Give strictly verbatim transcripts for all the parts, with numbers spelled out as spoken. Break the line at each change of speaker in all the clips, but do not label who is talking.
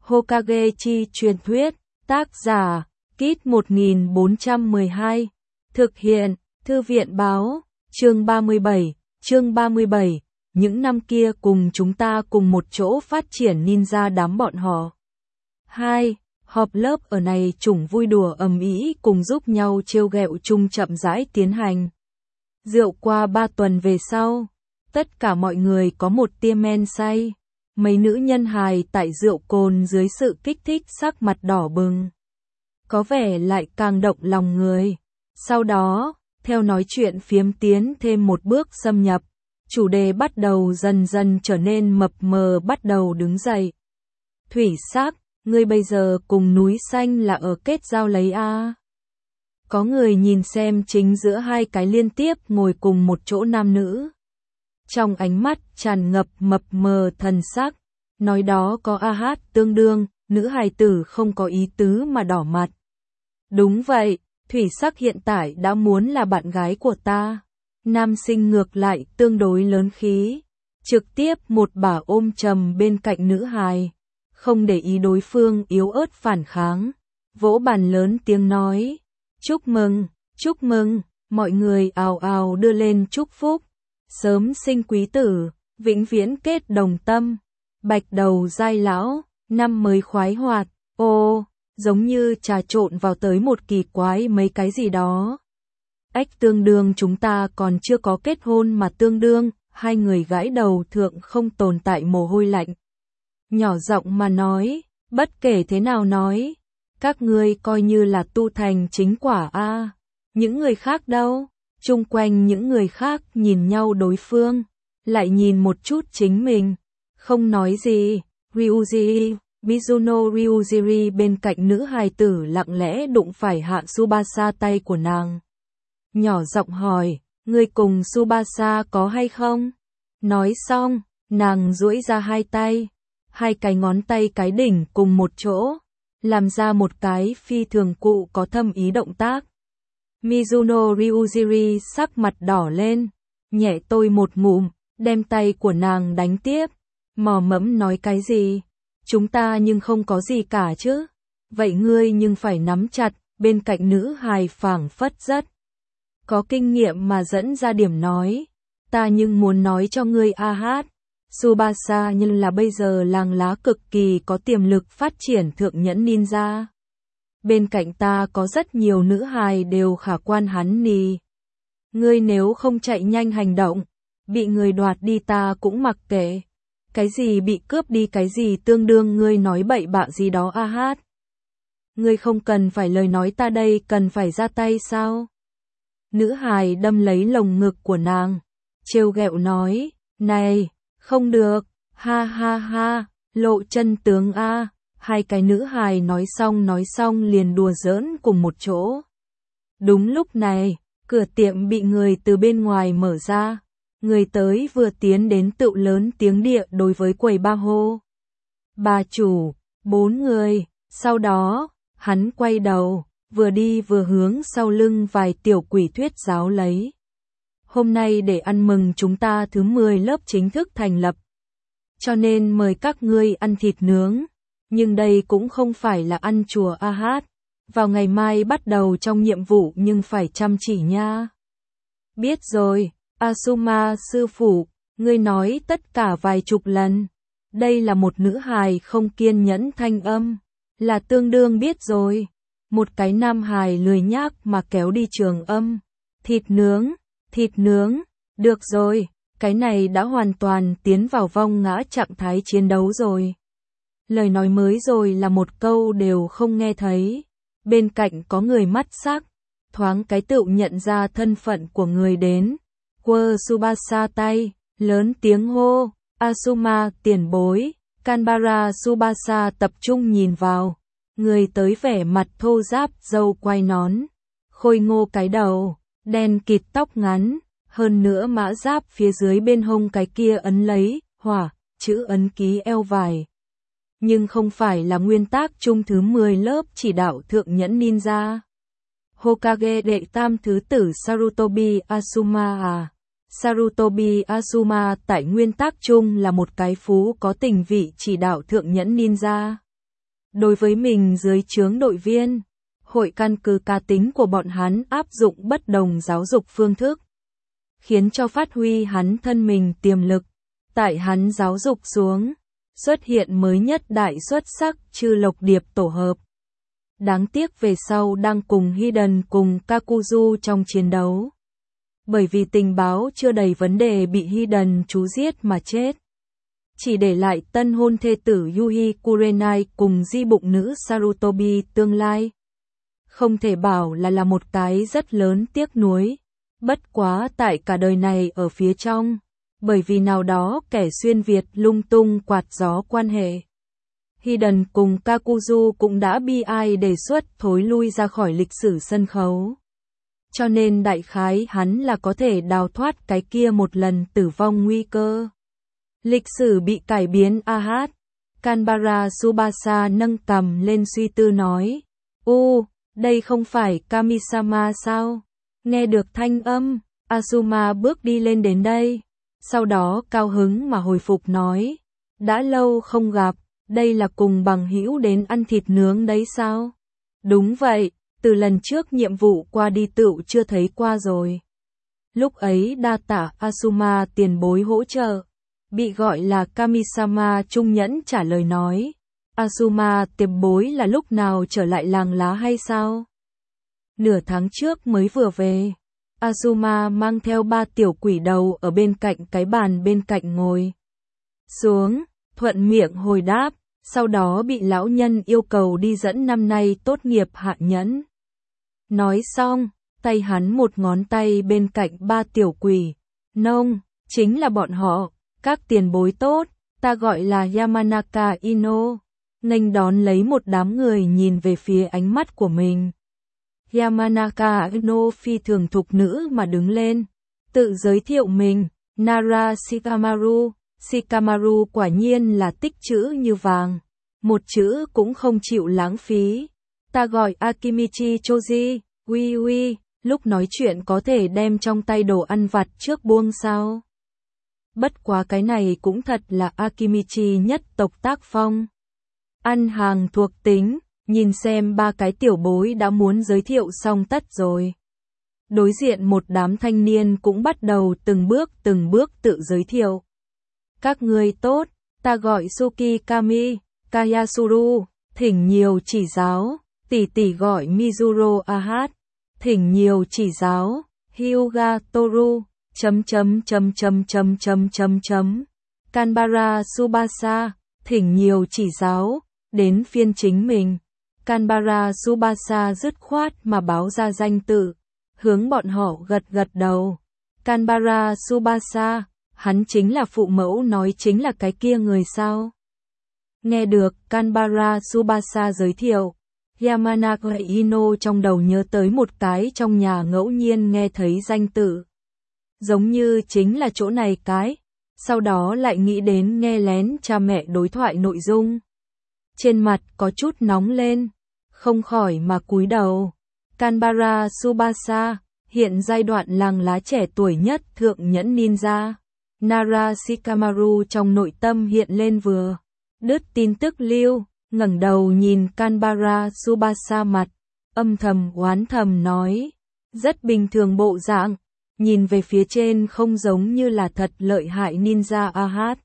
Hokage chi truyền thuyết, tác giả, Kit một nghìn bốn trăm mười hai, thực hiện, Thư viện báo, chương ba mươi bảy, chương ba mươi bảy, những năm kia cùng chúng ta cùng một chỗ phát triển ninja đám bọn họ. hai. Họp lớp ở này chủng vui đùa ầm ĩ cùng giúp nhau trêu ghẹo chung chậm rãi tiến hành. Rượu qua ba tuần về sau, tất cả mọi người có một tia men say. Mấy nữ nhân hài tại rượu cồn dưới sự kích thích sắc mặt đỏ bừng. Có vẻ lại càng động lòng người. Sau đó, theo nói chuyện phiếm tiến thêm một bước xâm nhập, chủ đề bắt đầu dần dần trở nên mập mờ bắt đầu đứng dậy. Thủy Sắc, ngươi bây giờ cùng núi xanh là ở kết giao lấy a? Có người nhìn xem chính giữa hai cái liên tiếp ngồi cùng một chỗ nam nữ. Trong ánh mắt tràn ngập mập mờ thần sắc, nói đó có a hát tương đương, nữ hài tử không có ý tứ mà đỏ mặt. Đúng vậy, Thủy Sắc hiện tại đã muốn là bạn gái của ta. Nam sinh ngược lại tương đối lớn khí, trực tiếp một bà ôm chầm bên cạnh nữ hài, không để ý đối phương yếu ớt phản kháng, vỗ bàn lớn tiếng nói, chúc mừng, chúc mừng, mọi người ào ào đưa lên chúc phúc, sớm sinh quý tử, vĩnh viễn kết đồng tâm, bạch đầu giai lão, năm mới khoái hoạt, ô, giống như trà trộn vào tới một kỳ quái mấy cái gì đó. Ách tương đương chúng ta còn chưa có kết hôn mà tương đương, hai người gãi đầu thượng không tồn tại mồ hôi lạnh. Nhỏ giọng mà nói, bất kể thế nào nói, các ngươi coi như là tu thành chính quả a. Những người khác đâu? Chung quanh những người khác nhìn nhau đối phương, lại nhìn một chút chính mình, không nói gì. Ryuji, Mizuno Ryujiri bên cạnh nữ hài tử lặng lẽ đụng phải Hạ Tsubasa tay của nàng. Nhỏ giọng hỏi, ngươi cùng Tsubasa có hay không? Nói xong, nàng duỗi ra hai tay, hai cái ngón tay cái đỉnh cùng một chỗ, làm ra một cái phi thường cụ có thâm ý động tác. Mizuno Ryujiri sắc mặt đỏ lên, nhẹ tôi một ngụm, đem tay của nàng đánh tiếp, mò mẫm nói cái gì? Chúng ta nhưng không có gì cả chứ? Vậy ngươi nhưng phải nắm chặt, bên cạnh nữ hài phảng phất rất có kinh nghiệm mà dẫn ra điểm nói, ta nhưng muốn nói cho ngươi a hát, Tsubasa nhưng là bây giờ làng lá cực kỳ có tiềm lực phát triển thượng nhẫn ninja. Bên cạnh ta có rất nhiều nữ hài đều khả quan hắn nì. Ngươi nếu không chạy nhanh hành động, bị người đoạt đi ta cũng mặc kệ. Cái gì bị cướp đi cái gì tương đương ngươi nói bậy bạ gì đó a hát. Ngươi không cần phải lời nói ta đây cần phải ra tay sao? Nữ hài đâm lấy lồng ngực của nàng, trêu ghẹo nói, này, không được, ha ha ha, lộ chân tướng a. Hai cái nữ hài nói xong nói xong liền đùa giỡn cùng một chỗ. Đúng lúc này, cửa tiệm bị người từ bên ngoài mở ra. Người tới vừa tiến đến tựu lớn tiếng địa đối với quầy ba hô. Bà chủ, bốn người, sau đó, hắn quay đầu, vừa đi vừa hướng sau lưng vài tiểu quỷ thuyết giáo lấy. Hôm nay để ăn mừng chúng ta thứ mười lớp chính thức thành lập. Cho nên mời các ngươi ăn thịt nướng. Nhưng đây cũng không phải là ăn chùa a hát. Vào ngày mai bắt đầu trong nhiệm vụ nhưng phải chăm chỉ nha. Biết rồi, Asuma sư phụ, ngươi nói tất cả vài chục lần. Đây là một nữ hài không kiên nhẫn thanh âm. Là tương đương biết rồi. Một cái nam hài lười nhác mà kéo đi trường âm. Thịt nướng, thịt nướng, được rồi, cái này đã hoàn toàn tiến vào vong ngã trạng thái chiến đấu rồi. Lời nói mới rồi là một câu đều không nghe thấy. Bên cạnh có người mắt sắc, thoáng cái tựu nhận ra thân phận của người đến. Quơ Tsubasa tay, lớn tiếng hô, Asuma tiền bối, Kanbara Tsubasa tập trung nhìn vào. Người tới vẻ mặt thô ráp râu quai nón, khôi ngô cái đầu, đen kịt tóc ngắn, hơn nữa mã giáp phía dưới bên hông cái kia ấn lấy, hỏa, chữ ấn ký eo vải. Nhưng không phải là nguyên tác chung thứ mười lớp chỉ đạo thượng nhẫn ninja. Hokage đệ tam thứ tử Sarutobi Asuma à. Sarutobi Asuma tại nguyên tác chung là một cái phú có tình vị chỉ đạo thượng nhẫn ninja. Đối với mình dưới trướng đội viên, hội căn cứ cá tính của bọn hắn áp dụng bất đồng giáo dục phương thức, khiến cho phát huy hắn thân mình tiềm lực. Tại hắn giáo dục xuống, xuất hiện mới nhất đại xuất sắc Chư Lộc Điệp tổ hợp. Đáng tiếc về sau đang cùng Hiden cùng Kakuzu trong chiến đấu. Bởi vì tình báo chưa đầy vấn đề bị Hiden chú giết mà chết. Chỉ để lại tân hôn thê tử Yuhi Kurenai cùng di bụng nữ Sarutobi tương lai. Không thể bảo là là một cái rất lớn tiếc nuối. Bất quá tại cả đời này ở phía trong. Bởi vì nào đó kẻ xuyên Việt lung tung quạt gió quan hệ. Hiden cùng Kakuzu cũng đã bi ai đề xuất thối lui ra khỏi lịch sử sân khấu. Cho nên đại khái hắn là có thể đào thoát cái kia một lần tử vong nguy cơ. Lịch sử bị cải biến a hát. Kanbara Tsubasa nâng cằm lên suy tư nói. U, đây không phải Kamisama sao? Nghe được thanh âm, Asuma bước đi lên đến đây. Sau đó cao hứng mà hồi phục nói. Đã lâu không gặp, đây là cùng bằng hữu đến ăn thịt nướng đấy sao? Đúng vậy, từ lần trước nhiệm vụ qua đi tựu chưa thấy qua rồi. Lúc ấy đa tạ Asuma tiền bối hỗ trợ. Bị gọi là Kamisama trung nhẫn trả lời nói. Asuma tiền bối là lúc nào trở lại làng lá hay sao? Nửa tháng trước mới vừa về. Asuma mang theo ba tiểu quỷ đầu ở bên cạnh cái bàn bên cạnh ngồi xuống, thuận miệng hồi đáp, sau đó bị lão nhân yêu cầu đi dẫn năm nay tốt nghiệp hạ nhẫn. Nói xong, tay hắn một ngón tay bên cạnh ba tiểu quỷ, nông, chính là bọn họ, các tiền bối tốt, ta gọi là Yamanaka Ino, nghênh đón lấy một đám người nhìn về phía ánh mắt của mình. Yamanaka Ino phi thường thục nữ mà đứng lên, tự giới thiệu mình, Nara Shikamaru, Shikamaru quả nhiên là tích chữ như vàng, một chữ cũng không chịu lãng phí. Ta gọi Akimichi Choji, uy uy, lúc nói chuyện có thể đem trong tay đồ ăn vặt trước buông sao? Bất quá cái này cũng thật là Akimichi nhất tộc tác phong. Ăn hàng thuộc tính, nhìn xem ba cái tiểu bối đã muốn giới thiệu xong tất rồi. Đối diện một đám thanh niên cũng bắt đầu từng bước từng bước tự giới thiệu. Các người tốt, ta gọi Suki Kami, Kayasuru, thỉnh nhiều chỉ giáo, tỷ tỷ gọi Mizuro Ahat, thỉnh nhiều chỉ giáo, Hyuga Toru, chấm chấm chấm chấm chấm chấm chấm chấm, Kanbara Tsubasa, thỉnh nhiều chỉ giáo, đến phiên chính mình. Kanbara Tsubasa dứt khoát mà báo ra danh tự, hướng bọn họ gật gật đầu. Kanbara Tsubasa, hắn chính là phụ mẫu nói chính là cái kia người sao? Nghe được Kanbara Tsubasa giới thiệu, Yamanaka Ino trong đầu nhớ tới một cái trong nhà ngẫu nhiên nghe thấy danh tự. Giống như chính là chỗ này cái, sau đó lại nghĩ đến nghe lén cha mẹ đối thoại nội dung. Trên mặt có chút nóng lên, không khỏi mà cúi đầu. Kanbara Tsubasa, hiện giai đoạn làng lá trẻ tuổi nhất thượng nhẫn ninja. Nara Shikamaru trong nội tâm hiện lên vừa đứt tin tức lưu, ngẩng đầu nhìn Kanbara Tsubasa mặt, âm thầm oán thầm nói, rất bình thường bộ dạng, nhìn về phía trên không giống như là thật lợi hại ninja Ahat.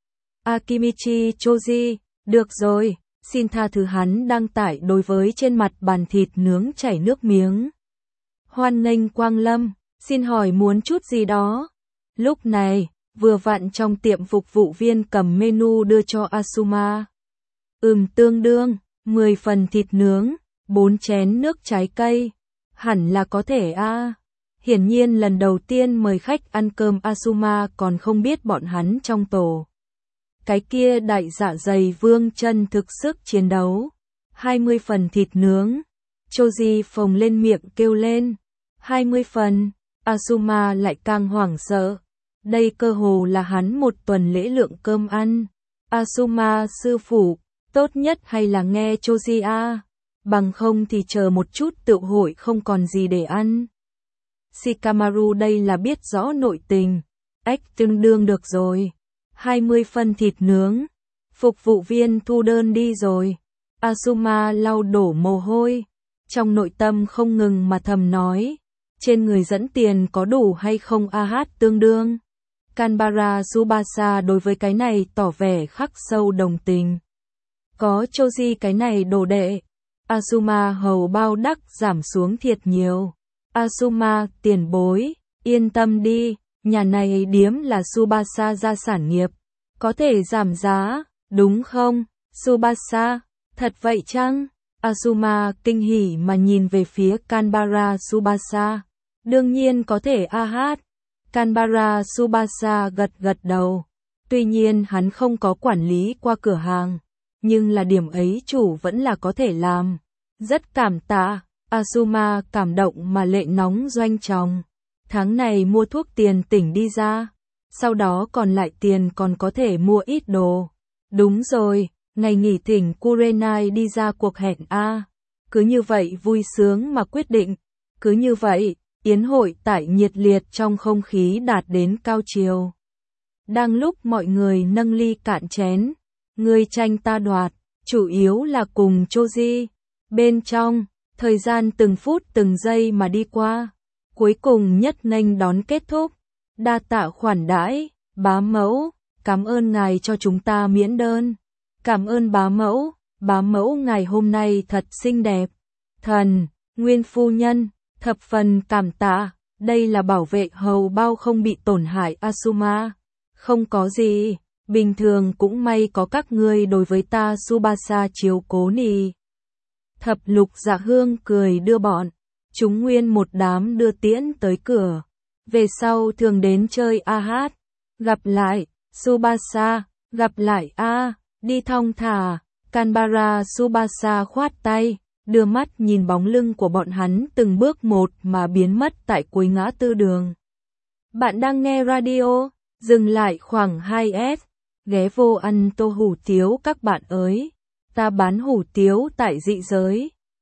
Akimichi Choji, được rồi, xin tha thứ hắn đăng tải đối với trên mặt bàn thịt nướng chảy nước miếng. Hoan nghênh quang lâm, xin hỏi muốn chút gì đó. Lúc này, vừa vặn trong tiệm phục vụ viên cầm menu đưa cho Asuma. Ừm tương đương, mười phần thịt nướng, bốn chén nước trái cây, hẳn là có thể a. À. Hiển nhiên lần đầu tiên mời khách ăn cơm Asuma còn không biết bọn hắn trong tổ. Cái kia đại dạ dày vương chân thực sức chiến đấu. hai mươi phần thịt nướng. Choji phồng lên miệng kêu lên. hai mươi phần. Asuma lại càng hoảng sợ. Đây cơ hồ là hắn một tuần lễ lượng cơm ăn. Asuma sư phụ, tốt nhất hay là nghe Choji a, bằng không thì chờ một chút tựu hội không còn gì để ăn. Shikamaru đây là biết rõ nội tình. Ếch tương đương được rồi. hai mươi phân thịt nướng. Phục vụ viên thu đơn đi rồi. Azuma lau đổ mồ hôi, trong nội tâm không ngừng mà thầm nói, trên người dẫn tiền có đủ hay không a hát tương đương. Kanbara Tsubasa đối với cái này tỏ vẻ khắc sâu đồng tình. Có Choji cái này đồ đệ, Azuma hầu bao đắc giảm xuống thiệt nhiều. Azuma tiền bối, yên tâm đi, nhà này điếm là Tsubasa gia sản nghiệp, có thể giảm giá, đúng không? Tsubasa, thật vậy chăng? Azuma kinh hỉ mà nhìn về phía Kanbara Tsubasa. Đương nhiên có thể a hát. Kanbara Tsubasa gật gật đầu. Tuy nhiên hắn không có quản lý qua cửa hàng, nhưng là điểm ấy chủ vẫn là có thể làm. Rất cảm tạ. Azuma cảm động mà lệ nóng doanh tròng. Tháng này mua thuốc tiền tỉnh đi ra, sau đó còn lại tiền còn có thể mua ít đồ. Đúng rồi, ngày nghỉ thỉnh Kurenai đi ra cuộc hẹn a. Cứ như vậy vui sướng mà quyết định. Cứ như vậy, yến hội tại nhiệt liệt trong không khí đạt đến cao chiều. Đang lúc mọi người nâng ly cạn chén, người tranh ta đoạt, chủ yếu là cùng Choji. Bên trong, thời gian từng phút từng giây mà đi qua, cuối cùng nhất nghênh đón kết thúc. Đa tạ khoản đãi, bá mẫu, cảm ơn ngài cho chúng ta miễn đơn. Cảm ơn bá mẫu, bá mẫu ngài hôm nay thật xinh đẹp. Thần, nguyên phu nhân, thập phần cảm tạ, đây là bảo vệ hầu bao không bị tổn hại Azuma. Không có gì, bình thường cũng may có các ngươi đối với ta Tsubasa chiếu cố nì. Thập lục dạ hương cười đưa bọn chúng nguyên một đám đưa tiễn tới cửa. Về sau thường đến chơi a hát. Gặp lại, Tsubasa, gặp lại a, đi thong thả. Kanbara Tsubasa khoát tay, đưa mắt nhìn bóng lưng của bọn hắn từng bước một mà biến mất tại cuối ngã tư đường. Bạn đang nghe radio, dừng lại khoảng hai S, ghé vô ăn tô hủ tiếu các bạn ơi. Ta bán hủ tiếu tại dị giới.